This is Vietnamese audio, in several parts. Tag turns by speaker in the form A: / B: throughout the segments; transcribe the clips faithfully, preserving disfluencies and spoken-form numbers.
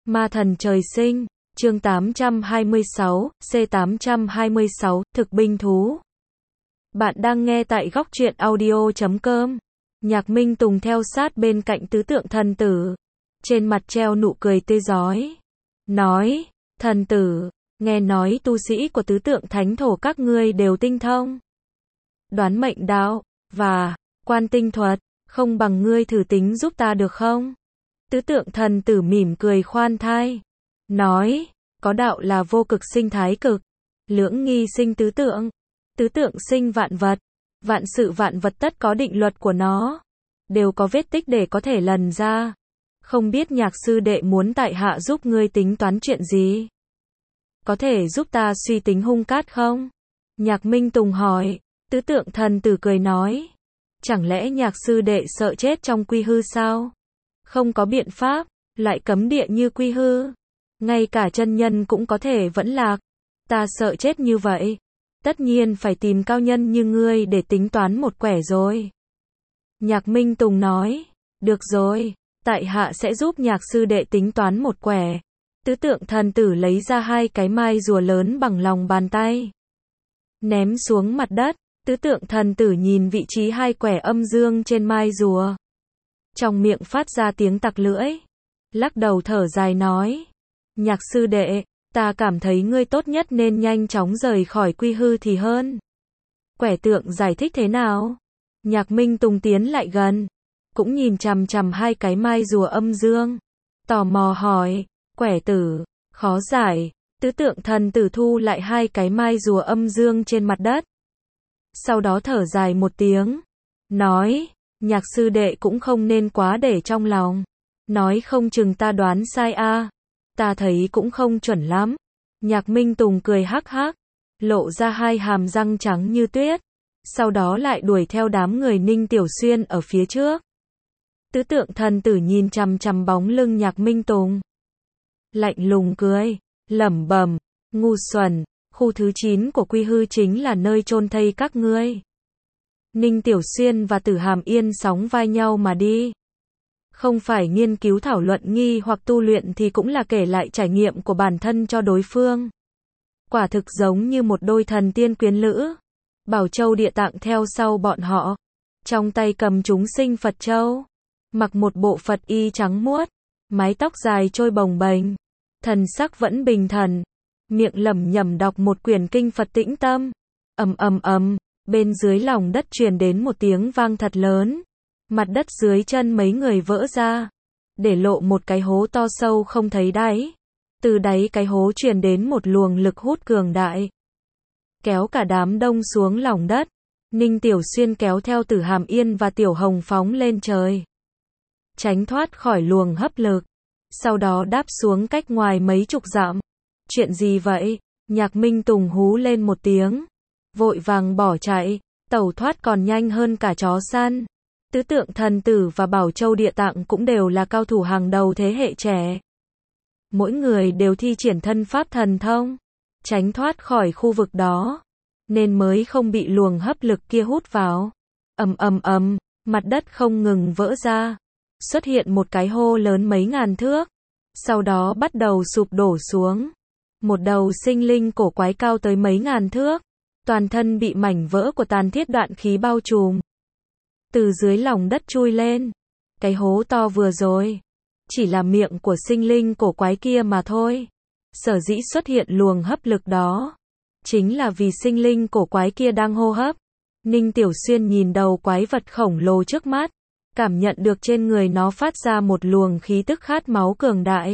A: Ma thần trời sinh, chương tám trăm hai mươi sáu, C tám trăm hai mươi sáu, thực binh thú. Bạn đang nghe tại góc truyện audio chấm com. Nhạc Minh Tùng theo sát bên cạnh tứ tượng thần tử. Trên mặt treo nụ cười tươi rói. Nói, thần tử, nghe nói tu sĩ của tứ tượng thánh thổ các ngươi đều tinh thông. Đoán mệnh đạo, và quan tinh thuật, không bằng ngươi thử tính giúp ta được không? Tứ tượng thần tử mỉm cười khoan thai. Nói, có đạo là vô cực sinh thái cực. Lưỡng nghi sinh tứ tượng. Tứ tượng sinh vạn vật. Vạn sự vạn vật tất có định luật của nó. Đều có vết tích để có thể lần ra. Không biết nhạc sư đệ muốn tại hạ giúp ngươi tính toán chuyện gì? Có thể giúp ta suy tính hung cát không? Nhạc Minh Tùng hỏi. Tứ tượng thần tử cười nói. Chẳng lẽ nhạc sư đệ sợ chết trong quy hư sao? Không có biện pháp, lại cấm địa như quy hư. Ngay cả chân nhân cũng có thể vẫn lạc. Ta sợ chết như vậy. Tất nhiên phải tìm cao nhân như ngươi để tính toán một quẻ rồi. Nhạc Minh Tùng nói. Được rồi, tại hạ sẽ giúp nhạc sư đệ tính toán một quẻ. Tứ tượng thần tử lấy ra hai cái mai rùa lớn bằng lòng bàn tay. Ném xuống mặt đất. Tứ tượng thần tử nhìn vị trí hai quẻ âm dương trên mai rùa. Trong miệng phát ra tiếng tặc lưỡi. Lắc đầu thở dài nói. Nhạc sư đệ, ta cảm thấy ngươi tốt nhất nên nhanh chóng rời khỏi quy hư thì hơn. Quẻ tượng giải thích thế nào? Nhạc Minh Tùng tiến lại gần. Cũng nhìn chằm chằm hai cái mai rùa âm dương. Tò mò hỏi. Quẻ tử, khó giải. Tứ tượng thần tử thu lại hai cái mai rùa âm dương trên mặt đất. Sau đó thở dài một tiếng. Nói. Nhạc sư đệ cũng không nên quá để trong lòng. Nói không chừng ta đoán sai a. À. Ta thấy cũng không chuẩn lắm. Nhạc Minh Tùng cười hắc hắc. Lộ ra hai hàm răng trắng như tuyết. Sau đó lại đuổi theo đám người Ninh Tiểu Xuyên ở phía trước. Tứ tượng thần tử nhìn chằm chằm bóng lưng Nhạc Minh Tùng. Lạnh lùng cười. Lẩm bẩm. Ngu xuẩn. Khu thứ chín của quy hư chính là nơi chôn thây các ngươi. Ninh Tiểu Xuyên và Tử Hàm Yên sóng vai nhau mà đi. Không phải nghiên cứu thảo luận nghi hoặc tu luyện thì cũng là kể lại trải nghiệm của bản thân cho đối phương. Quả thực giống như một đôi thần tiên quyến lữ. Bảo Châu Địa Tạng theo sau bọn họ. Trong tay cầm chúng sinh Phật Châu. Mặc một bộ Phật y trắng muốt. Mái tóc dài trôi bồng bềnh. Thần sắc vẫn bình thần. Miệng lẩm nhẩm đọc một quyển kinh Phật tĩnh tâm. Ầm ầm ầm. Bên dưới lòng đất truyền đến một tiếng vang thật lớn. Mặt đất dưới chân mấy người vỡ ra. Để lộ một cái hố to sâu không thấy đáy. Từ đáy cái hố truyền đến một luồng lực hút cường đại. Kéo cả đám đông xuống lòng đất. Ninh Tiểu Xuyên kéo theo Tử Hàm Yên và Tiểu Hồng phóng lên trời. Tránh thoát khỏi luồng hấp lực. Sau đó đáp xuống cách ngoài mấy chục dặm. Chuyện gì vậy? Nhạc Minh Tùng hú lên một tiếng. Vội vàng bỏ chạy, tẩu thoát còn nhanh hơn cả chó săn. Tứ tượng thần tử và Bảo Châu Địa Tạng cũng đều là cao thủ hàng đầu thế hệ trẻ. Mỗi người đều thi triển thân pháp thần thông, tránh thoát khỏi khu vực đó, nên mới không bị luồng hấp lực kia hút vào. Ầm ầm ầm, mặt đất không ngừng vỡ ra, xuất hiện một cái hô lớn mấy ngàn thước, sau đó bắt đầu sụp đổ xuống. Một đầu sinh linh cổ quái cao tới mấy ngàn thước. Toàn thân bị mảnh vỡ của tàn thiết đoạn khí bao trùm. Từ dưới lòng đất chui lên. Cái hố to vừa rồi. Chỉ là miệng của sinh linh cổ quái kia mà thôi. Sở dĩ xuất hiện luồng hấp lực đó. Chính là vì sinh linh cổ quái kia đang hô hấp. Ninh Tiểu Xuyên nhìn đầu quái vật khổng lồ trước mắt. Cảm nhận được trên người nó phát ra một luồng khí tức khát máu cường đại.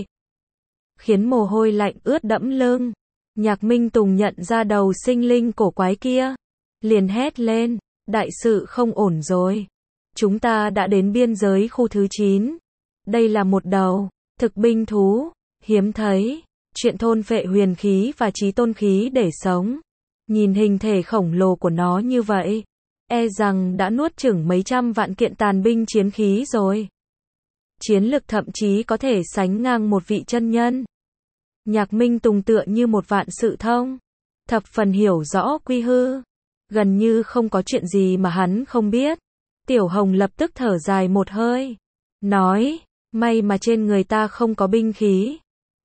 A: Khiến mồ hôi lạnh ướt đẫm lưng. Nhạc Minh Tùng nhận ra đầu sinh linh cổ quái kia. Liền hét lên. Đại sự không ổn rồi. Chúng ta đã đến biên giới khu thứ chín. Đây là một đầu thực binh thú. Hiếm thấy. Chuyện thôn phệ huyền khí và chí tôn khí để sống. Nhìn hình thể khổng lồ của nó như vậy. E rằng đã nuốt chửng mấy trăm vạn kiện tàn binh chiến khí rồi. Chiến lực thậm chí có thể sánh ngang một vị chân nhân. Nhạc Minh Tùng tựa như một vạn sự thông. Thập phần hiểu rõ quy hư. Gần như không có chuyện gì mà hắn không biết. Tiểu Hồng lập tức thở dài một hơi. Nói, may mà trên người ta không có binh khí.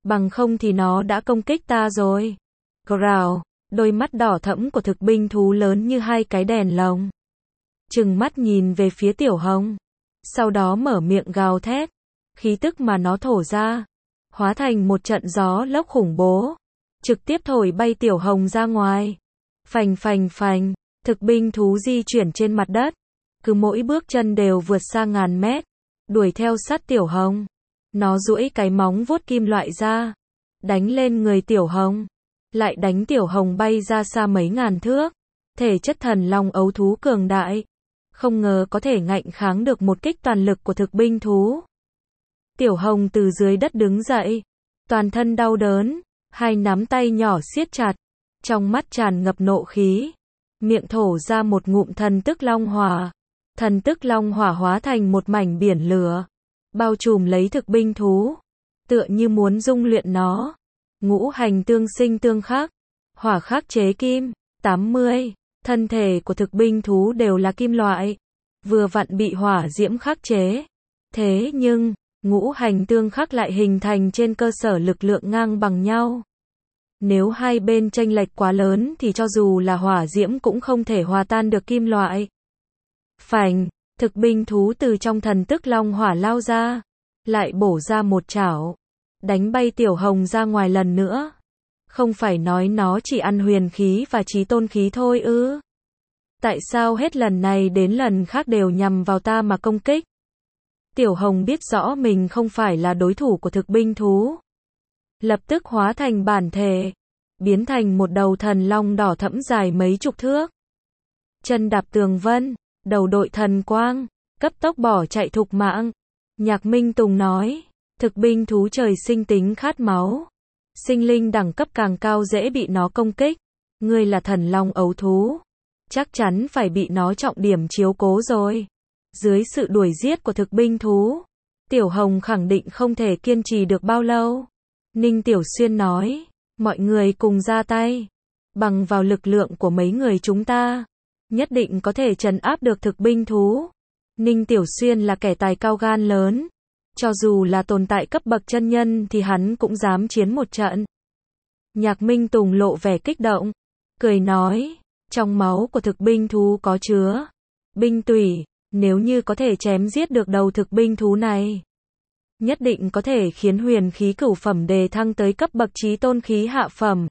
A: Bằng không thì nó đã công kích ta rồi. Growl, đôi mắt đỏ thẫm của thực binh thú lớn như hai cái đèn lồng. Trừng mắt nhìn về phía Tiểu Hồng. Sau đó mở miệng gào thét. Khí tức mà nó thổ ra, hóa thành một trận gió lốc khủng bố. Trực tiếp thổi bay Tiểu Hồng ra ngoài. Phành phành phành, thực binh thú di chuyển trên mặt đất. Cứ mỗi bước chân đều vượt xa ngàn mét. Đuổi theo sát Tiểu Hồng. Nó duỗi cái móng vuốt kim loại ra. Đánh lên người Tiểu Hồng. Lại đánh Tiểu Hồng bay ra xa mấy ngàn thước. Thể chất thần long ấu thú cường đại. Không ngờ có thể ngạnh kháng được một kích toàn lực của thực binh thú. Tiểu Hồng từ dưới đất đứng dậy. Toàn thân đau đớn. Hai nắm tay nhỏ siết chặt. Trong mắt tràn ngập nộ khí. Miệng thổ ra một ngụm thần tức long hỏa. Thần tức long hỏa hóa thành một mảnh biển lửa. Bao trùm lấy thực binh thú. Tựa như muốn dung luyện nó. Ngũ hành tương sinh tương khắc. Hỏa khắc chế kim. tám mươi. Thân thể của thực binh thú đều là kim loại. Vừa vặn bị hỏa diễm khắc chế. Thế nhưng, ngũ hành tương khắc lại hình thành trên cơ sở lực lượng ngang bằng nhau. Nếu hai bên chênh lệch quá lớn thì cho dù là hỏa diễm cũng không thể hòa tan được kim loại. Phành, thực binh thú từ trong thần tức long hỏa lao ra. Lại bổ ra một chảo. Đánh bay Tiểu Hồng ra ngoài lần nữa. Không phải nói nó chỉ ăn huyền khí và chí tôn khí thôi ư? Tại sao hết lần này đến lần khác đều nhằm vào ta mà công kích? Tiểu Hồng biết rõ mình không phải là đối thủ của thực binh thú. Lập tức hóa thành bản thể. Biến thành một đầu thần long đỏ thẫm dài mấy chục thước. Chân đạp tường vân, đầu đội thần quang, cấp tốc bỏ chạy thục mạng. Nhạc Minh Tùng nói, thực binh thú trời sinh tính khát máu. Sinh linh đẳng cấp càng cao dễ bị nó công kích. Ngươi là thần long ấu thú. Chắc chắn phải bị nó trọng điểm chiếu cố rồi. Dưới sự đuổi giết của thực binh thú, Tiểu Hồng khẳng định không thể kiên trì được bao lâu. Ninh Tiểu Xuyên nói, mọi người cùng ra tay. Bằng vào lực lượng của mấy người chúng ta, nhất định có thể trấn áp được thực binh thú. Ninh Tiểu Xuyên là kẻ tài cao gan lớn. Cho dù là tồn tại cấp bậc chân nhân thì hắn cũng dám chiến một trận. Nhạc Minh Tùng lộ vẻ kích động. Cười nói, trong máu của thực binh thú có chứa binh tủy. Nếu như có thể chém giết được đầu thực binh thú này, nhất định có thể khiến huyền khí cửu phẩm đề thăng tới cấp bậc chí tôn khí hạ phẩm.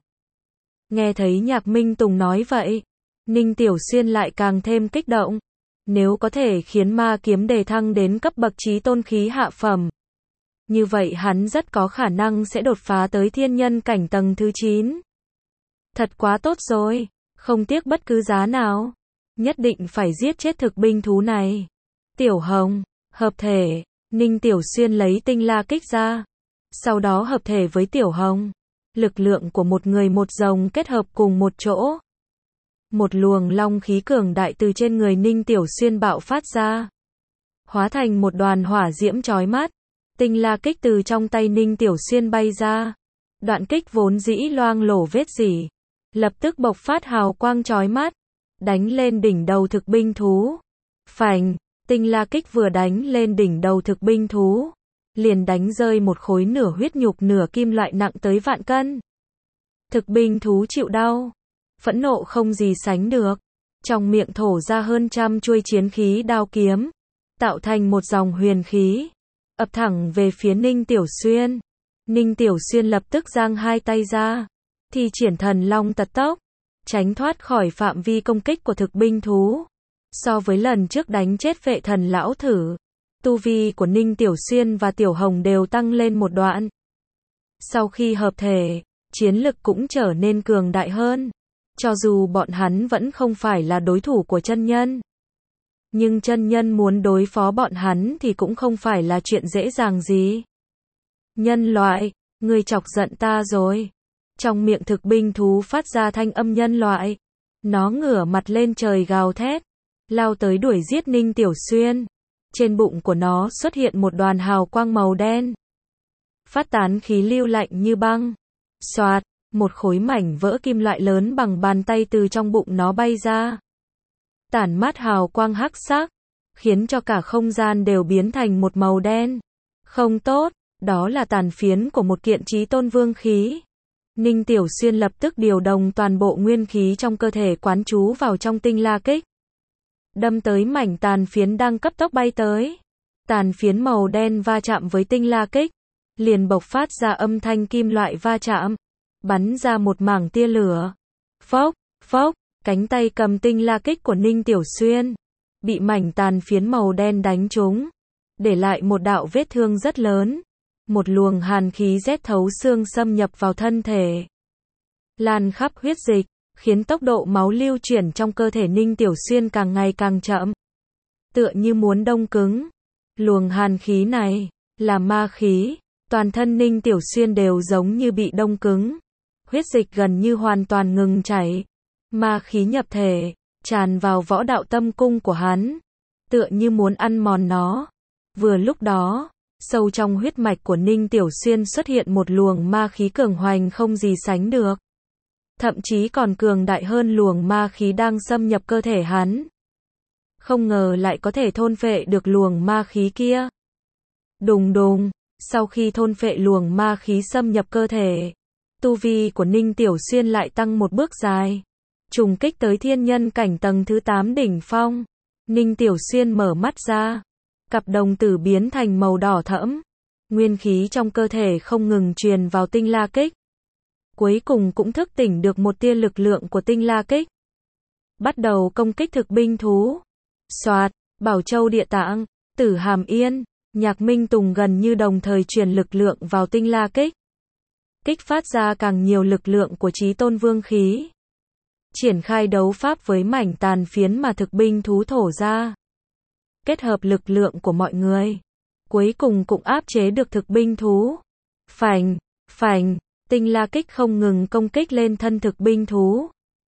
A: Nghe thấy Nhạc Minh Tùng nói vậy, Ninh Tiểu Xuyên lại càng thêm kích động. Nếu có thể khiến ma kiếm đề thăng đến cấp bậc chí tôn khí hạ phẩm, như vậy hắn rất có khả năng sẽ đột phá tới thiên nhân cảnh tầng thứ chín. Thật quá tốt rồi, không tiếc bất cứ giá nào. Nhất định phải giết chết thực binh thú này. Tiểu Hồng, hợp thể. Ninh Tiểu Xuyên lấy tinh la kích ra. Sau đó hợp thể với Tiểu Hồng. Lực lượng của một người một rồng kết hợp cùng một chỗ. Một luồng long khí cường đại từ trên người Ninh Tiểu Xuyên bạo phát ra. Hóa thành một đoàn hỏa diễm chói mắt. Tinh la kích từ trong tay Ninh Tiểu Xuyên bay ra. Đoạn kích vốn dĩ loang lổ vết rỉ. Lập tức bộc phát hào quang chói mắt. Đánh lên đỉnh đầu thực binh thú. Phành, tinh la kích vừa đánh lên đỉnh đầu thực binh thú. Liền đánh rơi một khối nửa huyết nhục nửa kim loại nặng tới vạn cân. Thực binh thú chịu đau. Phẫn nộ không gì sánh được. Trong miệng thổ ra hơn trăm chuôi chiến khí đao kiếm. Tạo thành một dòng huyền khí. Ập thẳng về phía Ninh Tiểu Xuyên. Ninh Tiểu Xuyên lập tức giang hai tay ra. Thi triển thần long tật tốc. Tránh thoát khỏi phạm vi công kích của thực binh thú. So với lần trước đánh chết vệ thần lão thử, tu vi của Ninh Tiểu Xuyên và Tiểu Hồng đều tăng lên một đoạn. Sau khi hợp thể, chiến lực cũng trở nên cường đại hơn. Cho dù bọn hắn vẫn không phải là đối thủ của chân nhân, nhưng chân nhân muốn đối phó bọn hắn thì cũng không phải là chuyện dễ dàng gì. Nhân loại, ngươi chọc giận ta rồi. Trong miệng thực binh thú phát ra thanh âm nhân loại. Nó ngửa mặt lên trời gào thét, lao tới đuổi giết Ninh Tiểu Xuyên. Trên bụng của nó xuất hiện một đoàn hào quang màu đen. Phát tán khí lưu lạnh như băng. Xoạt, một khối mảnh vỡ kim loại lớn bằng bàn tay từ trong bụng nó bay ra. Tản mát hào quang hắc sắc, khiến cho cả không gian đều biến thành một màu đen. Không tốt, Đó là tàn phiến của một kiện chí tôn vương khí. Ninh Tiểu Xuyên lập tức điều động toàn bộ nguyên khí trong cơ thể quán trú vào trong tinh la kích. Đâm tới mảnh tàn phiến đang cấp tốc bay tới. Tàn phiến màu đen va chạm với tinh la kích, liền bộc phát ra âm thanh kim loại va chạm, bắn ra một mảng tia lửa. Phốc, phốc, cánh tay cầm tinh la kích của Ninh Tiểu Xuyên bị mảnh tàn phiến màu đen đánh trúng, để lại một đạo vết thương rất lớn. Một luồng hàn khí rét thấu xương xâm nhập vào thân thể, lan khắp huyết dịch, khiến tốc độ máu lưu chuyển trong cơ thể Ninh Tiểu Xuyên càng ngày càng chậm, tựa như muốn đông cứng. Luồng hàn khí này là ma khí, toàn thân Ninh Tiểu Xuyên đều giống như bị đông cứng, huyết dịch gần như hoàn toàn ngừng chảy, ma khí nhập thể, tràn vào võ đạo tâm cung của hắn, tựa như muốn ăn mòn nó. Vừa lúc đó, sâu trong huyết mạch của Ninh Tiểu Xuyên xuất hiện một luồng ma khí cường hoành không gì sánh được, thậm chí còn cường đại hơn luồng ma khí đang xâm nhập cơ thể hắn. Không ngờ lại có thể thôn phệ được luồng ma khí kia. Đùng đùng, sau khi thôn phệ luồng ma khí xâm nhập cơ thể, tu vi của Ninh Tiểu Xuyên lại tăng một bước dài, trùng kích tới thiên nhân cảnh tầng thứ tám đỉnh phong. Ninh Tiểu Xuyên mở mắt ra, cặp đồng tử biến thành màu đỏ thẫm, nguyên khí trong cơ thể không ngừng truyền vào tinh la kích. Cuối cùng cũng thức tỉnh được một tia lực lượng của tinh la kích, bắt đầu công kích thực binh thú. Soạt, Bảo Châu Địa Tạng, Tử Hàm Yên, Nhạc Minh Tùng gần như đồng thời truyền lực lượng vào tinh la kích, kích phát ra càng nhiều lực lượng của chí tôn vương khí, triển khai đấu pháp với mảnh tàn phiến mà thực binh thú thổ ra. Kết hợp lực lượng của mọi người, cuối cùng cũng áp chế được thực binh thú. Phành, phành, tinh la kích không ngừng công kích lên thân thực binh thú.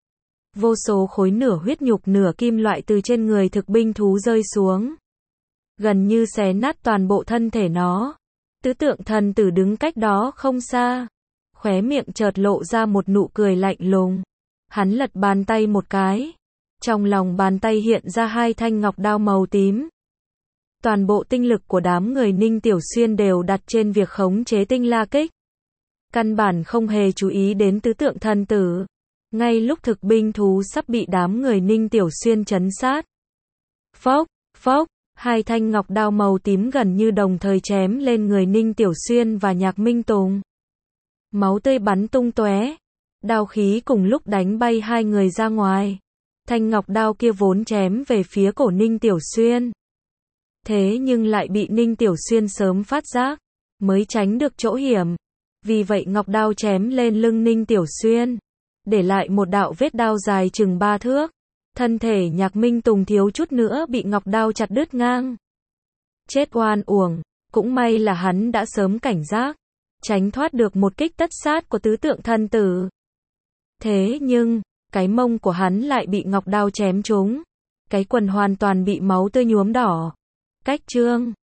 A: Vô số khối nửa huyết nhục nửa kim loại từ trên người thực binh thú rơi xuống, gần như xé nát toàn bộ thân thể nó. Tứ Tượng Thần Tử đứng cách đó không xa, khóe miệng chợt lộ ra một nụ cười lạnh lùng. Hắn lật bàn tay một cái, trong lòng bàn tay hiện ra hai thanh ngọc đao màu tím. Toàn bộ tinh lực của đám người Ninh Tiểu Xuyên đều đặt trên việc khống chế tinh la kích, căn bản không hề chú ý đến Tứ Tượng Thần Tử. Ngay lúc thực binh thú sắp bị đám người Ninh Tiểu Xuyên trấn sát, phốc, phốc, hai thanh ngọc đao màu tím gần như đồng thời chém lên người Ninh Tiểu Xuyên và Nhạc Minh Tùng. Máu tươi bắn tung tóe, đao khí cùng lúc đánh bay hai người ra ngoài. Thanh ngọc đao kia vốn chém về phía cổ Ninh Tiểu Xuyên, thế nhưng lại bị Ninh Tiểu Xuyên sớm phát giác, mới tránh được chỗ hiểm. Vì vậy ngọc đao chém lên lưng Ninh Tiểu Xuyên, để lại một đạo vết đao dài chừng ba thước. Thân thể Nhạc Minh Tùng thiếu chút nữa bị ngọc đao chặt đứt ngang. Chết oan uổng, cũng may là hắn đã sớm cảnh giác, tránh thoát được một kích tất sát của Tứ Tượng Thần Tử. Thế nhưng, cái mông của hắn lại bị ngọc đao chém trúng, cái quần hoàn toàn bị máu tươi nhuốm đỏ. Cách chương